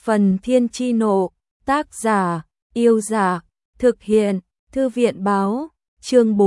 Phần Thiên Chi Nộ, tác giả, Yêu Dạ, thực hiện, Thư viện Báo, chương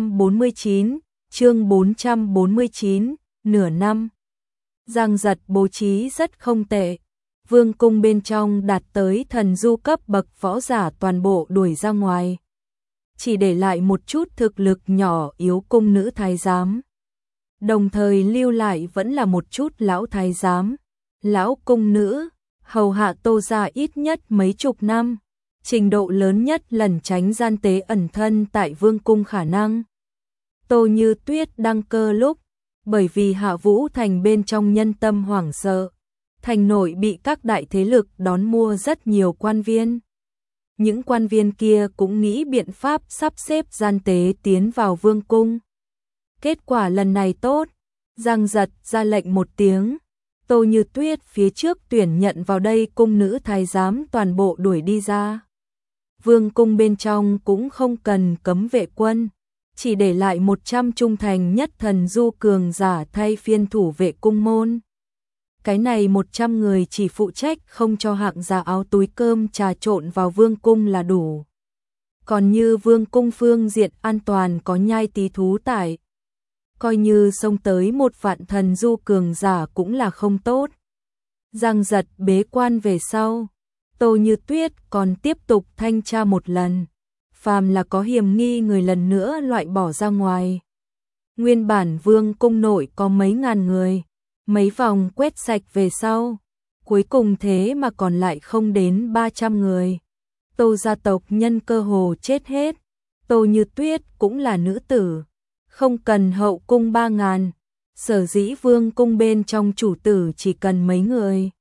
449, nửa năm. Giang Giật bố trí rất không tệ, vương cung bên trong đạt tới thần du cấp bậc võ giả toàn bộ đuổi ra ngoài. Chỉ để lại một chút thực lực nhỏ yếu cung nữ thái giám. Đồng thời lưu lại vẫn là một chút lão thái giám, lão cung nữ, hầu hạ Tô gia ít nhất mấy chục năm, trình độ lớn nhất lẩn tránh gian tế ẩn thân tại vương cung khả năng. Tô Như Tuyết đăng cơ lúc, bởi vì Hạ Vũ Thành bên trong nhân tâm hoảng sợ, thành nội bị các đại thế lực đón mua rất nhiều quan viên. Những quan viên kia cũng nghĩ biện pháp sắp xếp gian tế tiến vào vương cung. Kết quả lần này tốt, Giang Giật ra lệnh một tiếng, Tô Như Tuyết phía trước tuyển nhận vào đây cung nữ thái giám toàn bộ đuổi đi ra. Vương cung bên trong cũng không cần cấm vệ quân, chỉ để lại 100 trung thành nhất thần du cường giả thay phiên thủ vệ cung môn. Cái này 100 người chỉ phụ trách không cho hạng giả áo túi cơm trà trộn vào vương cung là đủ. Còn như vương cung phương diện an toàn có nhai tí thú tại, coi như xông tới một vạn thần du cường giả cũng là không tốt. Giang Giật bế quan về sau, Tô Như Tuyết còn tiếp tục thanh tra một lần, phàm là có hiểm nghi người lần nữa loại bỏ ra ngoài. Nguyên bản vương cung nội có mấy ngàn người, mấy vòng quét sạch về sau, cuối cùng thế mà còn lại không đến 300 người. Tô gia tộc nhân cơ hồ chết hết, Tô Như Tuyết cũng là nữ tử, không cần hậu cung 3.000, sở dĩ vương cung bên trong chủ tử chỉ cần mấy người.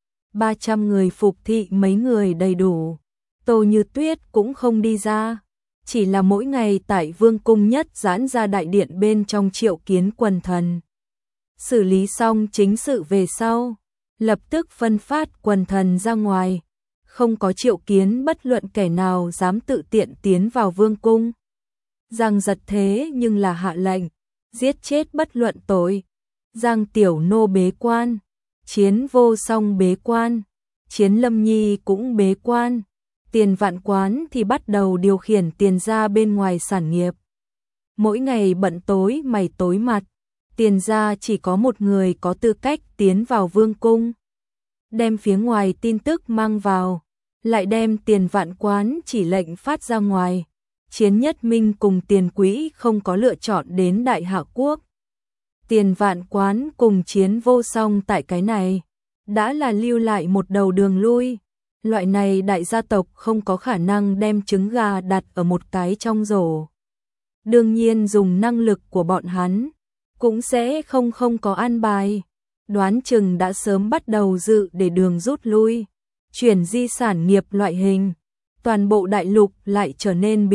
300 người phục thị mấy người đầy đủ. Tô Như Tuyết cũng không đi ra, chỉ là mỗi ngày tại vương cung nhất giãn ra đại điện bên trong triệu kiến quần thần. Xử lý xong chính sự về sau, lập tức phân phát quần thần ra ngoài, không có triệu kiến bất luận kẻ nào dám tự tiện tiến vào vương cung. Giang Giật thế nhưng là hạ lệnh, giết chết bất luận tội. Giang Tiểu Nô bế quan, Chiến Vô Song bế quan, Chiến Lâm Nhi cũng bế quan, Tiền Vạn Quán thì bắt đầu điều khiển tiền gia bên ngoài sản nghiệp. Mỗi ngày bận tối mày tối mặt, tiền gia chỉ có một người có tư cách tiến vào vương cung. Đem phía ngoài tin tức mang vào, lại đem Tiền Vạn Quán chỉ lệnh phát ra ngoài. Chiến Nhất Minh cùng Tiền Quỹ không có lựa chọn đến Đại Hạ Quốc. Tiền Vạn Quán cùng Chiến Vô Song tại cái này, đã là lưu lại một đầu đường lui. Loại này đại gia tộc không có khả năng đem trứng gà đặt ở một cái trong rổ. Đương nhiên dùng năng lực của bọn hắn, cũng sẽ không có an bài. Đoán chừng đã sớm bắt đầu dự để đường rút lui, chuyển di sản nghiệp loại hình. Toàn bộ đại lục lại trở nên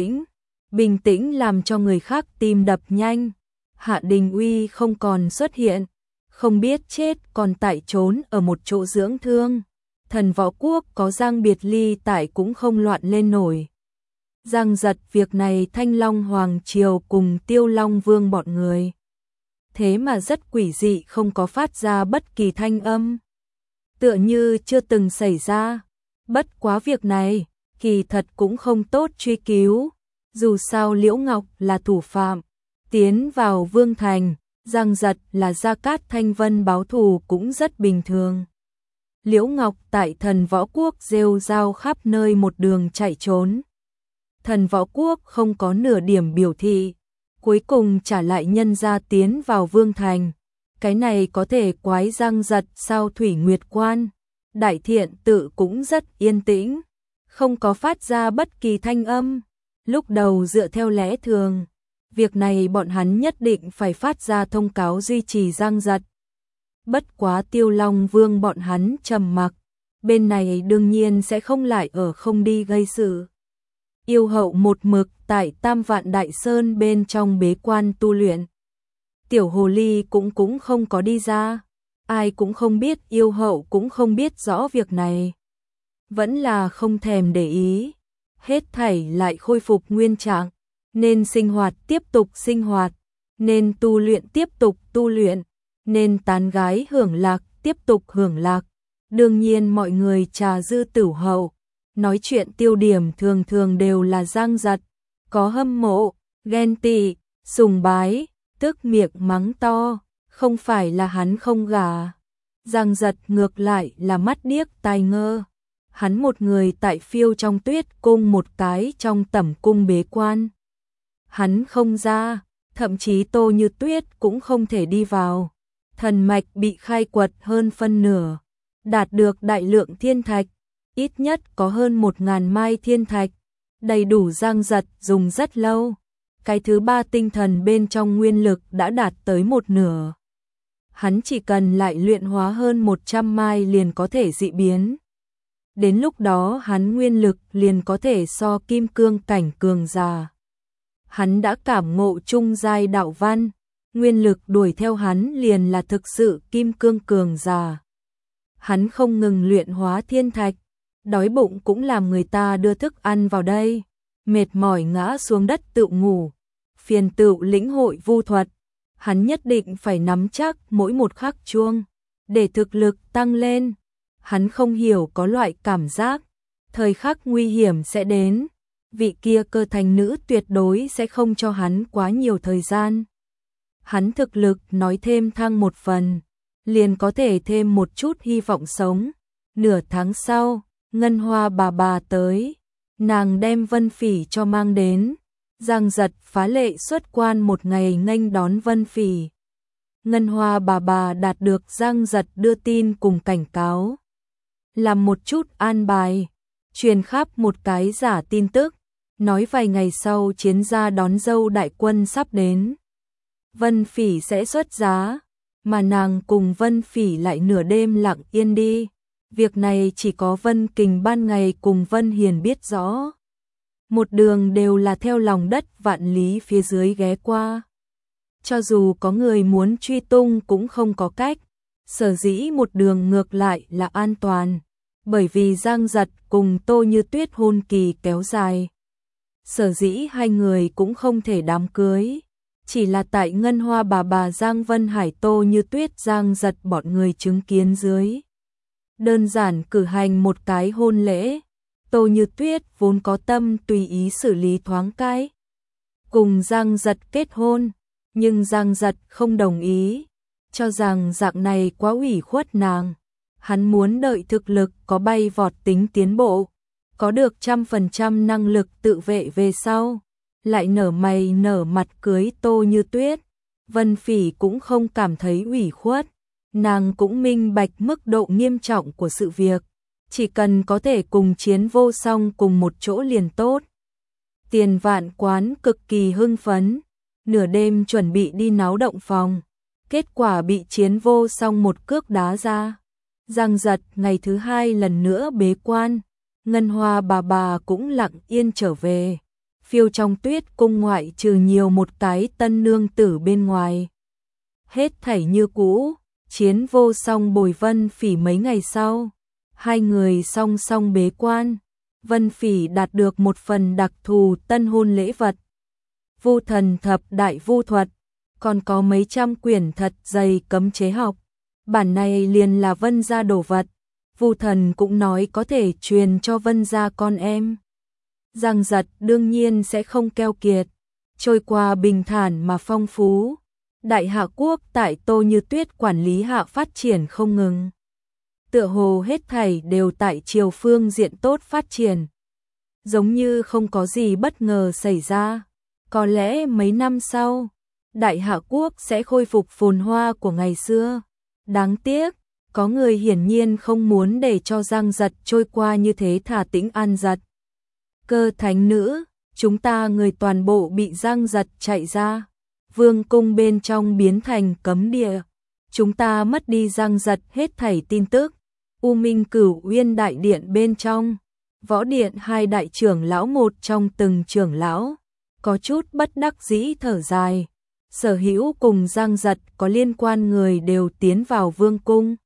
bình tĩnh làm cho người khác tim đập nhanh. Hạ Đình Uy không còn xuất hiện, không biết chết còn tại trốn ở một chỗ dưỡng thương. Thần Võ Quốc có Giang Biệt Ly tại cũng không loạn lên nổi. Giang Giật việc này Thanh Long Hoàng Triều cùng Tiêu Long Vương bọn người. Thế mà rất quỷ dị không có phát ra bất kỳ thanh âm. Tựa như chưa từng xảy ra. Bất quá việc này, kỳ thật cũng không tốt truy cứu. Dù sao Liễu Ngọc là thủ phạm, tiến vào Vương Thành, Giang Giật là Gia Cát Thanh Vân báo thù cũng rất bình thường. Liễu Ngọc tại Thần Võ Quốc rêu rao khắp nơi một đường chạy trốn. Thần Võ Quốc không có nửa điểm biểu thị, cuối cùng trả lại nhân gia tiến vào Vương Thành. Cái này có thể quái Giang Giật sao Thủy Nguyệt Quan. Đại Thiện Tự cũng rất yên tĩnh, không có phát ra bất kỳ thanh âm. Lúc đầu dựa theo lẽ thường, việc này bọn hắn nhất định phải phát ra thông cáo duy trì Giang Giật. Bất quá Tiêu Long Vương bọn hắn trầm mặc, bên này đương nhiên sẽ không lại ở không đi gây sự. Yêu Hậu một mực tại Tam Vạn Đại Sơn bên trong bế quan tu luyện. Tiểu Hồ Ly cũng không có đi ra, ai cũng không biết, Yêu Hậu cũng không biết rõ việc này. Vẫn là không thèm để ý, hết thảy lại khôi phục nguyên trạng, nên sinh hoạt tiếp tục sinh hoạt, nên tu luyện tiếp tục tu luyện, nên tán gái hưởng lạc tiếp tục hưởng lạc, Đương nhiên mọi người trà dư tửu hậu, nói chuyện tiêu điểm thường thường đều là Giang Giật, có hâm mộ, ghen tị, sùng bái, tức miệng mắng to, không phải là hắn không gả. Giang Giật ngược lại là mắt điếc tai ngơ. Hắn một người tại Phiêu trong Tuyết cung, một cái trong Tẩm cung bế quan. Hắn không ra, thậm chí Tô Như Tuyết cũng không thể đi vào. Thần mạch bị khai quật hơn phân nửa, đạt được đại lượng thiên thạch, ít nhất có hơn 1000 mai thiên thạch, đầy đủ Giang Giật dùng rất lâu. Cái thứ ba tinh thần bên trong nguyên lực đã đạt tới một nửa. Hắn chỉ cần lại luyện hóa hơn 100 mai liền có thể dị biến. Đến lúc đó hắn nguyên lực liền có thể so kim cương cảnh cường giả. Hắn đã cảm ngộ trung giai đạo văn, nguyên lực đuổi theo hắn liền là thực sự kim cương cường giả. Hắn không ngừng luyện hóa thiên thạch, đói bụng cũng làm người ta đưa thức ăn vào đây, mệt mỏi ngã xuống đất tự ngủ, phiền tựu lĩnh hội vu thuật. Hắn nhất định phải nắm chắc mỗi một khắc chuông, để thực lực tăng lên. Hắn không hiểu có loại cảm giác, thời khắc nguy hiểm sẽ đến, vị kia cơ thành nữ tuyệt đối sẽ không cho hắn quá nhiều thời gian. Hắn thực lực nói thêm thăng một phần, liền có thể thêm một chút hy vọng sống. Nửa tháng sau, Ngân Hoa bà tới, nàng đem Vân Phỉ cho mang đến. Giang Giật phá lệ xuất quan một ngày nghênh đón Vân Phỉ. Ngân Hoa bà đạt được Giang Giật đưa tin cùng cảnh cáo. Làm một chút an bài, truyền khắp một cái giả tin tức, nói vài ngày sau chiến gia đón dâu đại quân sắp đến. Vân Phỉ sẽ xuất giá, mà nàng cùng Vân Phỉ lại nửa đêm lặng yên đi. Việc này chỉ có Vân Kình ban ngày cùng Vân Hiền biết rõ. Một đường đều là theo lòng đất vạn lý phía dưới ghé qua. Cho dù có người muốn truy tung cũng không có cách. Sở dĩ một đường ngược lại là an toàn, bởi vì Giang Giật cùng Tô Như Tuyết hôn kỳ kéo dài. Sở dĩ hai người cũng không thể đám cưới, chỉ là tại Ngân Hoa bà Giang Vân Hải Tô Như Tuyết Giang Giật bọn người chứng kiến dưới. Đơn giản cử hành một cái hôn lễ. Tô Như Tuyết vốn có tâm tùy ý xử lý thoáng cái, cùng Giang Giật kết hôn, nhưng Giang Giật không đồng ý, cho rằng dạng này quá ủy khuất nàng. Hắn muốn đợi thực lực có bay vọt tính tiến bộ, có được 100% năng lực tự vệ về sau, lại nở mày nở mặt cưới Tô Như Tuyết. Vân Phỉ cũng không cảm thấy ủy khuất, nàng cũng minh bạch mức độ nghiêm trọng của sự việc. Chỉ cần có thể cùng Chiến Vô Song cùng một chỗ liền tốt. Tiền Vạn Quán cực kỳ hưng phấn, nửa đêm chuẩn bị đi náo động phòng, kết quả bị Chiến Vô Song một cước đá ra. Giang Giật ngày thứ hai lần nữa bế quan, Ngân Hoa bà cũng lặng yên trở về. Phiêu trong Tuyết cung ngoại trừ nhiều một cái tân nương tử bên ngoài, hết thảy như cũ. Chiến Vô Song bồi Vân Phỉ mấy ngày sau, hai người song song bế quan. Vân Phỉ đạt được một phần đặc thù tân hôn lễ vật, Vu Thần Thập Đại Vu Thuật, còn có mấy trăm quyển thật dày cấm chế học. Bản này liền là Vân gia đồ vật, Vu Thần cũng nói có thể truyền cho Vân gia con em. Giang Giật đương nhiên sẽ không keo kiệt, trôi qua bình thản mà phong phú. Đại Hạ quốc tại Tô Như Tuyết quản lý hạ phát triển không ngừng. Tựa hồ hết thảy đều tại chiều phương diện tốt phát triển, giống như không có gì bất ngờ xảy ra. Có lẽ mấy năm sau, Đại Hạ quốc sẽ khôi phục phồn hoa của ngày xưa. Đáng tiếc, có người hiển nhiên không muốn để cho Giang Giật trôi qua như thế thả tĩnh an giật. Cơ thánh nữ, chúng ta người toàn bộ bị Giang Giật chạy ra. Vương cung bên trong biến thành cấm địa. Chúng ta mất đi Giang Giật hết thảy tin tức. U Minh Cửu Uyên đại điện bên trong, Võ điện hai đại trưởng lão một trong từng trưởng lão, có chút bất đắc dĩ thở dài. Sở hữu cùng Giang Giật có liên quan người đều tiến vào vương cung.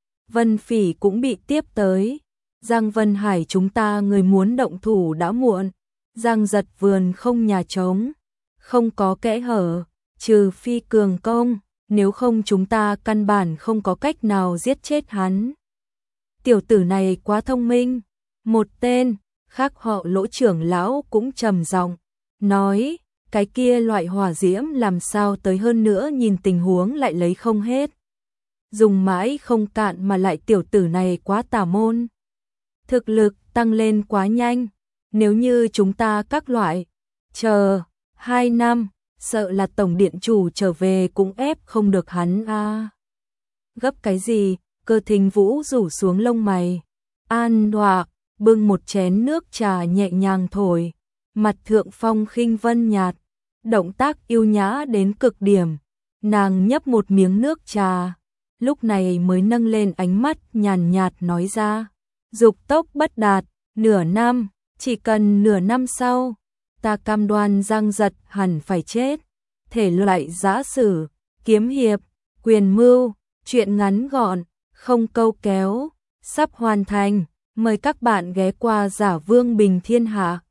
Vân Phỉ cũng bị tiếp tới. Giang Vân Hải chúng ta người muốn động thủ đã muộn. Giang Giật vườn không nhà trống, không có kẽ hở, trừ phi cường công, nếu không chúng ta căn bản không có cách nào giết chết hắn. tiểu tử này quá thông minh. Một tên khác họ Lỗ trưởng lão cũng trầm giọng nói, cái kia loại hỏa diễm làm sao tới, hơn nữa nhìn tình huống lại lấy không hết. Dùng mãi không cạn mà lại tiểu tử này quá tà môn. Thực lực tăng lên quá nhanh, nếu như chúng ta các loại chờ 2 năm, sợ là tổng điện chủ trở về cũng ép không được hắn a. Gấp cái gì? Cơ Thính Vũ rủ xuống lông mày. An Đoạ bưng một chén nước trà nhẹ nhàng thổi, mặt thượng phong khinh vân nhạt, động tác yêu nhã đến cực điểm. Nàng nhấp một miếng nước trà, lúc này mới nâng lên ánh mắt nhàn nhạt nói ra, dục tốc bất đạt, nửa năm, chỉ cần nửa năm sau, ta cam đoan Giang Giật hẳn phải chết. Thể loại giã sử, kiếm hiệp, quyền mưu, truyện ngắn gọn, không câu kéo, sắp hoàn thành. Mời các bạn ghé qua Giả Vương Bình Thiên Hạ.